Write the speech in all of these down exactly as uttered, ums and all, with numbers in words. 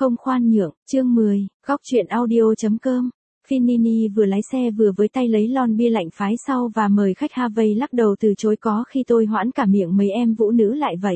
Không khoan nhượng, chương mười, góc truyện audio.com. Finini vừa lái xe vừa với tay lấy lon bia lạnh phái sau và mời khách Harvey lắc đầu từ chối có khi tôi hoãn cả miệng mấy em vũ nữ lại vậy.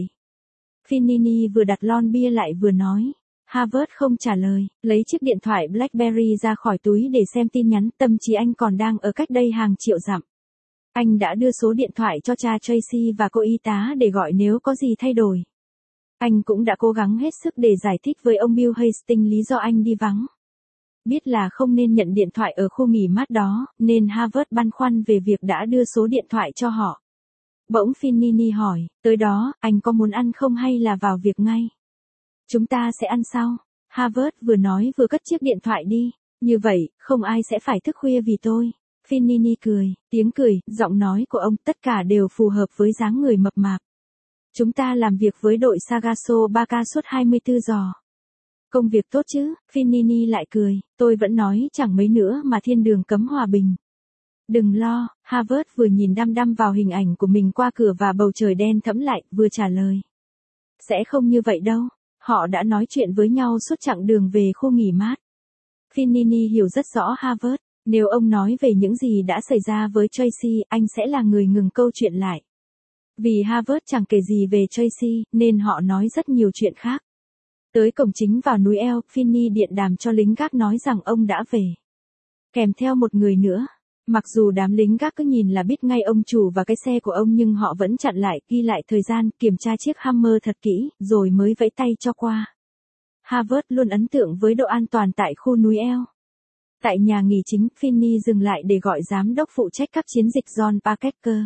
Finini vừa đặt lon bia lại vừa nói. Harvard không trả lời, lấy chiếc điện thoại BlackBerry ra khỏi túi để xem tin nhắn, tâm trí anh còn đang ở cách đây hàng triệu dặm. Anh đã đưa số điện thoại cho cha Tracy và cô y tá để gọi nếu có gì thay đổi. Anh cũng đã cố gắng hết sức để giải thích với ông Bill Hastings lý do anh đi vắng. Biết là không nên nhận điện thoại ở khu nghỉ mát đó, nên Harvard băn khoăn về việc đã đưa số điện thoại cho họ. Bỗng Finini hỏi, tới đó, anh có muốn ăn không hay là vào việc ngay? Chúng ta sẽ ăn sau. Harvard vừa nói vừa cất chiếc điện thoại đi. Như vậy, không ai sẽ phải thức khuya vì tôi. Finini cười, tiếng cười, giọng nói của ông tất cả đều phù hợp với dáng người mập mạp. Chúng ta làm việc với đội Sagasso ba K suốt hai mươi tư giờ. Công việc tốt chứ, Finini lại cười, tôi vẫn nói chẳng mấy nữa mà thiên đường cấm hòa bình. Đừng lo, Harvard vừa nhìn đăm đăm vào hình ảnh của mình qua cửa và bầu trời đen thẫm lại, vừa trả lời. Sẽ không như vậy đâu, họ đã nói chuyện với nhau suốt chặng đường về khu nghỉ mát. Finini hiểu rất rõ Harvard, nếu ông nói về những gì đã xảy ra với Tracy, anh sẽ là người ngừng câu chuyện lại. Vì Harvard chẳng kể gì về Tracy, nên họ nói rất nhiều chuyện khác. Tới cổng chính vào núi El, Finny điện đàm cho lính gác nói rằng ông đã về. Kèm theo một người nữa. Mặc dù đám lính gác cứ nhìn là biết ngay ông chủ và cái xe của ông nhưng họ vẫn chặn lại, ghi lại thời gian, kiểm tra chiếc Hammer thật kỹ, rồi mới vẫy tay cho qua. Harvard luôn ấn tượng với độ an toàn tại khu núi El. Tại nhà nghỉ chính, Finny dừng lại để gọi giám đốc phụ trách các chiến dịch John Parker.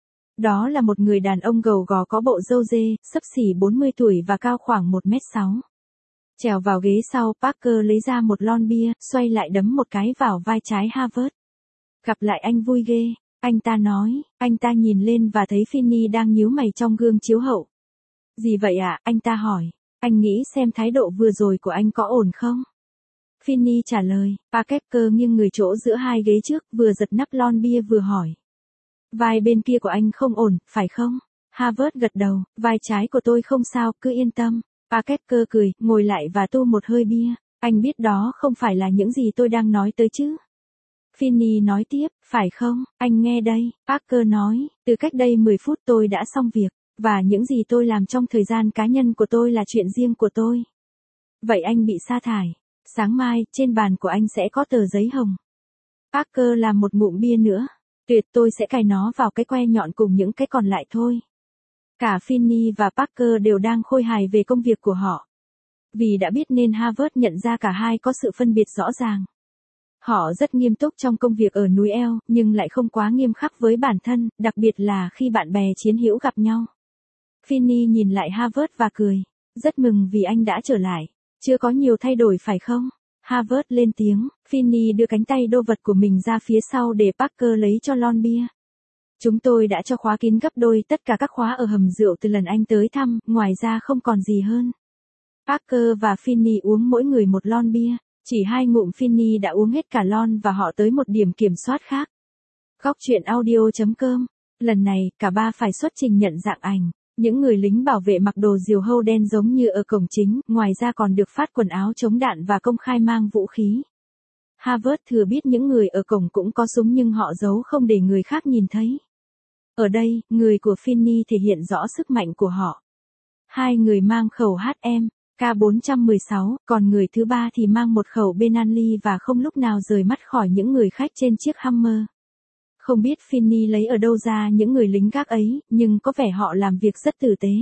Đó là một người đàn ông gầu gò có bộ râu dê, xấp xỉ bốn mươi tuổi và cao khoảng một mét sáu. Trèo vào ghế sau, Parker lấy ra một lon bia, xoay lại đấm một cái vào vai trái Harvard. Gặp lại anh vui ghê, anh ta nói, anh ta nhìn lên và thấy Finny đang nhíu mày trong gương chiếu hậu. Gì vậy ạ, à? Anh ta hỏi, anh nghĩ xem thái độ vừa rồi của anh có ổn không? Finny trả lời, Parker nghiêng người chỗ giữa hai ghế trước, vừa giật nắp lon bia vừa hỏi. Vai bên kia của anh không ổn, phải không? Harvard gật đầu, vai trái của tôi không sao, cứ yên tâm. Parker cười, ngồi lại và tu một hơi bia. Anh biết đó không phải là những gì tôi đang nói tới chứ? Finny nói tiếp, phải không? Anh nghe đây, Parker nói, từ cách đây mười phút tôi đã xong việc, và những gì tôi làm trong thời gian cá nhân của tôi là chuyện riêng của tôi. Vậy anh bị sa thải. Sáng mai, trên bàn của anh sẽ có tờ giấy hồng. Parker làm một ngụm bia nữa. Tuyệt, tôi sẽ cài nó vào cái que nhọn cùng những cái còn lại thôi. Cả Finny và Parker đều đang khôi hài về công việc của họ. Vì đã biết nên Harvard nhận ra cả hai có sự phân biệt rõ ràng. Họ rất nghiêm túc trong công việc ở núi El, nhưng lại không quá nghiêm khắc với bản thân, đặc biệt là khi bạn bè chiến hữu gặp nhau. Finny nhìn lại Harvard và cười. Rất mừng vì anh đã trở lại. Chưa có nhiều thay đổi phải không? Harvard lên tiếng, Finny đưa cánh tay đô vật của mình ra phía sau để Parker lấy cho lon bia. Chúng tôi đã cho khóa kín gấp đôi tất cả các khóa ở hầm rượu từ lần anh tới thăm, ngoài ra không còn gì hơn. Parker và Finny uống mỗi người một lon bia, chỉ hai ngụm Finny đã uống hết cả lon và họ tới một điểm kiểm soát khác. Góc truyện audio.com, lần này cả ba phải xuất trình nhận dạng ảnh. Những người lính bảo vệ mặc đồ diều hâu đen giống như ở cổng chính, ngoài ra còn được phát quần áo chống đạn và công khai mang vũ khí. Harvard thừa biết những người ở cổng cũng có súng nhưng họ giấu không để người khác nhìn thấy. Ở đây, người của Finny thể hiện rõ sức mạnh của họ. Hai người mang khẩu H M, K bốn một sáu, còn người thứ ba thì mang một khẩu Benelli và không lúc nào rời mắt khỏi những người khách trên chiếc Hammer. Không biết Finny lấy ở đâu ra những người lính gác ấy, nhưng có vẻ họ làm việc rất tử tế.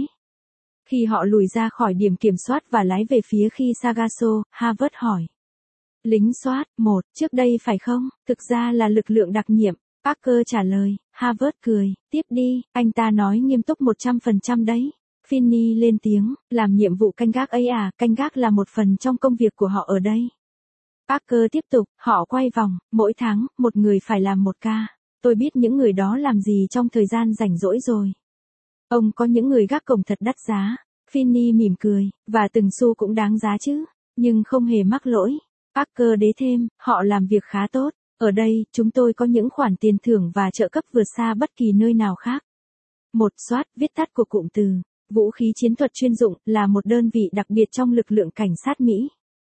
Khi họ lùi ra khỏi điểm kiểm soát và lái về phía khi Sagasso, Harvard hỏi. Lính soát, một, trước đây phải không? Thực ra là lực lượng đặc nhiệm. Parker trả lời, Harvard cười, tiếp đi, anh ta nói nghiêm túc một trăm phần trăm đấy. Finny lên tiếng, làm nhiệm vụ canh gác ấy à, canh gác là một phần trong công việc của họ ở đây. Parker tiếp tục, họ quay vòng, mỗi tháng, một người phải làm một ca. Tôi biết những người đó làm gì trong thời gian rảnh rỗi rồi. Ông có những người gác cổng thật đắt giá. Finny mỉm cười, và từng xu cũng đáng giá chứ, nhưng không hề mắc lỗi. Parker đế thêm, họ làm việc khá tốt. Ở đây, chúng tôi có những khoản tiền thưởng và trợ cấp vượt xa bất kỳ nơi nào khác. Một soát, viết tắt của cụm từ. Vũ khí chiến thuật chuyên dụng, là một đơn vị đặc biệt trong lực lượng cảnh sát Mỹ.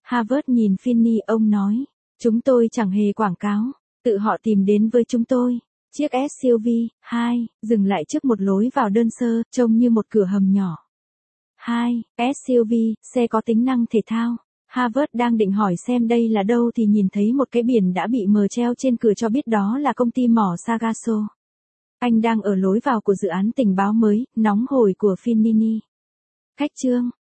Harvard nhìn Finney, ông nói. Chúng tôi chẳng hề quảng cáo. Tự họ tìm đến với chúng tôi. Chiếc ét u vê, hai, dừng lại trước một lối vào đơn sơ, trông như một cửa hầm nhỏ. hai, ét u vê, xe có tính năng thể thao. Harvard đang định hỏi xem đây là đâu thì nhìn thấy một cái biển đã bị mờ treo trên cửa cho biết đó là công ty mỏ Sargasso. Anh đang ở lối vào của dự án tình báo mới, nóng hổi của Finney. Khách chương.